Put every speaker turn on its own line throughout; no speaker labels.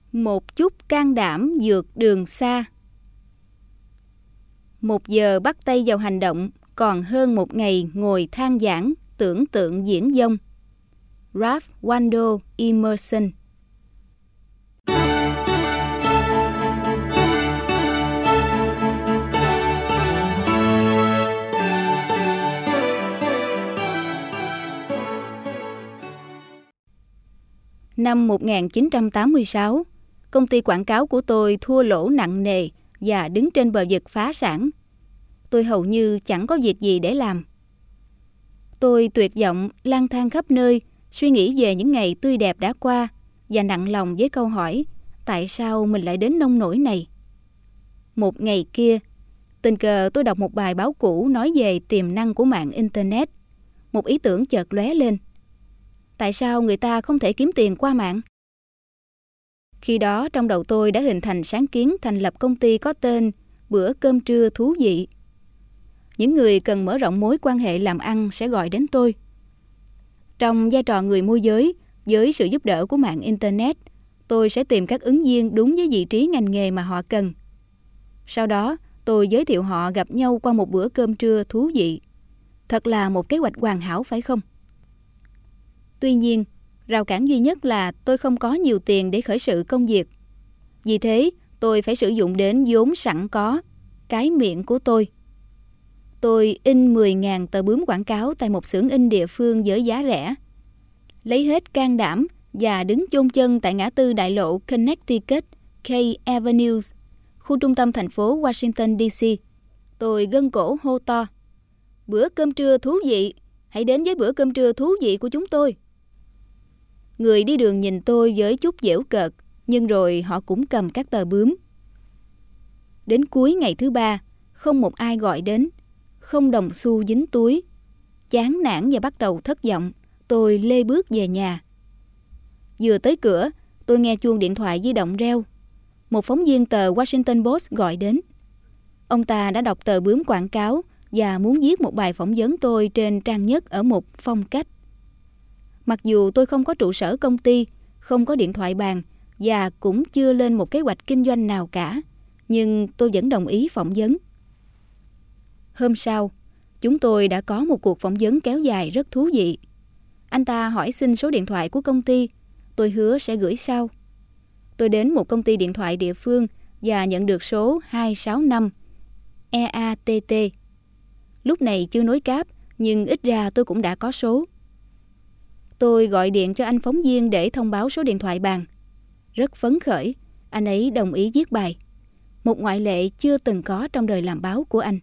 Một chút can đảm vượt đường xa. 1 giờ bắt tay vào hành động, còn hơn 1 ngày ngồi than vãn, tưởng tượng viển vông. Ralph Waldo Emerson. Năm 1986, công ty quảng cáo của tôi thua lỗ nặng nề và đứng trên bờ vực phá sản. Tôi hầu như chẳng có việc gì để làm. Tôi tuyệt vọng, lang thang khắp nơi, suy nghĩ về những ngày tươi đẹp đã qua và nặng lòng với câu hỏi tại sao mình lại đến nông nỗi này. Một ngày kia, tình cờ tôi đọc một bài báo cũ nói về tiềm năng của mạng Internet. Một ý tưởng chợt lóe lên. Tại sao người ta không thể kiếm tiền qua mạng? Khi đó trong đầu tôi đã hình thành sáng kiến thành lập công ty có tên Bữa Cơm Trưa Thú Vị. Những người cần mở rộng mối quan hệ làm ăn sẽ gọi đến tôi. Trong vai trò người môi giới, với sự giúp đỡ của mạng Internet, tôi sẽ tìm các ứng viên đúng với vị trí ngành nghề mà họ cần. Sau đó, tôi giới thiệu họ gặp nhau qua một bữa cơm trưa thú vị. Thật là một kế hoạch hoàn hảo phải không? Tuy nhiên, rào cản duy nhất là tôi không có nhiều tiền để khởi sự công việc. Vì thế, tôi phải sử dụng đến vốn sẵn có, cái miệng của tôi. Tôi in 10.000 tờ bướm quảng cáo tại một xưởng in địa phương với giá rẻ. Lấy hết can đảm và đứng chôn chân tại ngã tư đại lộ Connecticut K Avenue, khu trung tâm thành phố Washington DC. Tôi gân cổ hô to: "Bữa cơm trưa thú vị! Hãy đến với bữa cơm trưa thú vị của chúng tôi!" Người đi đường nhìn tôi với chút giễu cợt, nhưng rồi họ cũng cầm các tờ bướm. Đến cuối ngày thứ 3, không một ai gọi đến, không đồng xu dính túi. Chán nản và bắt đầu thất vọng, tôi lê bước về nhà. Vừa tới cửa, tôi nghe chuông điện thoại di động reo. Một phóng viên tờ Washington Post gọi đến. Ông ta đã đọc tờ bướm quảng cáo và muốn viết một bài phỏng vấn tôi trên trang nhất ở một phong cách. Mặc dù tôi không có trụ sở công ty, không có điện thoại bàn và cũng chưa lên một kế hoạch kinh doanh nào cả, nhưng tôi vẫn đồng ý phỏng vấn. Hôm sau, chúng tôi đã có một cuộc phỏng vấn kéo dài rất thú vị. Anh ta hỏi xin số điện thoại của công ty, tôi hứa sẽ gửi sau. Tôi đến một công ty điện thoại địa phương và nhận được số 265 EATT. Lúc này chưa nối cáp, nhưng ít ra tôi cũng đã có số. Tôi gọi điện cho anh phóng viên để thông báo số điện thoại bàn. Rất phấn khởi, anh ấy đồng ý viết bài. Một ngoại lệ chưa từng có trong đời làm báo của anh.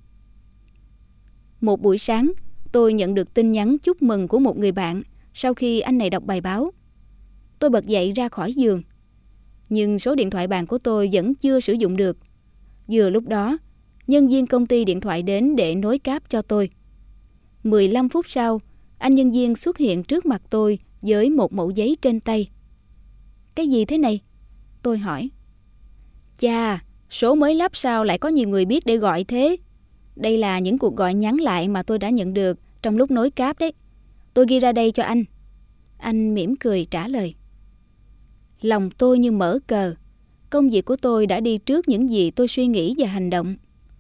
Một buổi sáng, tôi nhận được tin nhắn chúc mừng của một người bạn sau khi anh này đọc bài báo. Tôi bật dậy ra khỏi giường. Nhưng số điện thoại bàn của tôi vẫn chưa sử dụng được. Vừa lúc đó, nhân viên công ty điện thoại đến để nối cáp cho tôi. 15 phút sau, anh nhân viên xuất hiện trước mặt tôi với một mẩu giấy trên tay. "Cái gì thế này?" Tôi hỏi. "Chà, số mới lắp sao lại có nhiều người biết để gọi thế? Đây là những cuộc gọi nhắn lại mà tôi đã nhận được trong lúc nối cáp đấy. Tôi ghi ra đây cho anh." Anh mỉm cười trả lời. Lòng tôi như mở cờ. Công việc của tôi đã đi trước những gì tôi suy nghĩ và hành động.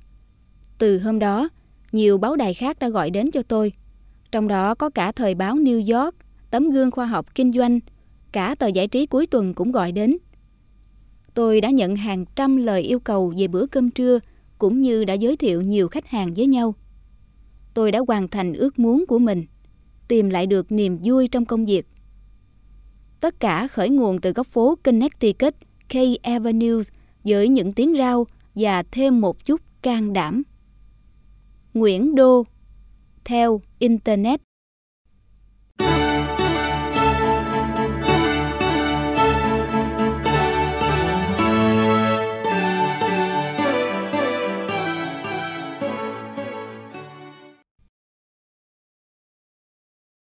Từ hôm đó, nhiều báo đài khác đã gọi đến cho tôi. Trong đó có cả thời báo New York, tấm gương khoa học kinh doanh, cả tờ giải trí cuối tuần cũng gọi đến. Tôi đã nhận hàng trăm lời yêu cầu về bữa cơm trưa, cũng như đã giới thiệu nhiều khách hàng với nhau. Tôi đã hoàn thành ước muốn của mình, tìm lại được niềm vui trong công việc. Tất cả khởi nguồn từ góc phố Connecticut K Avenue với những tiếng rao và thêm một chút can đảm. Nguyễn Đô, theo Internet.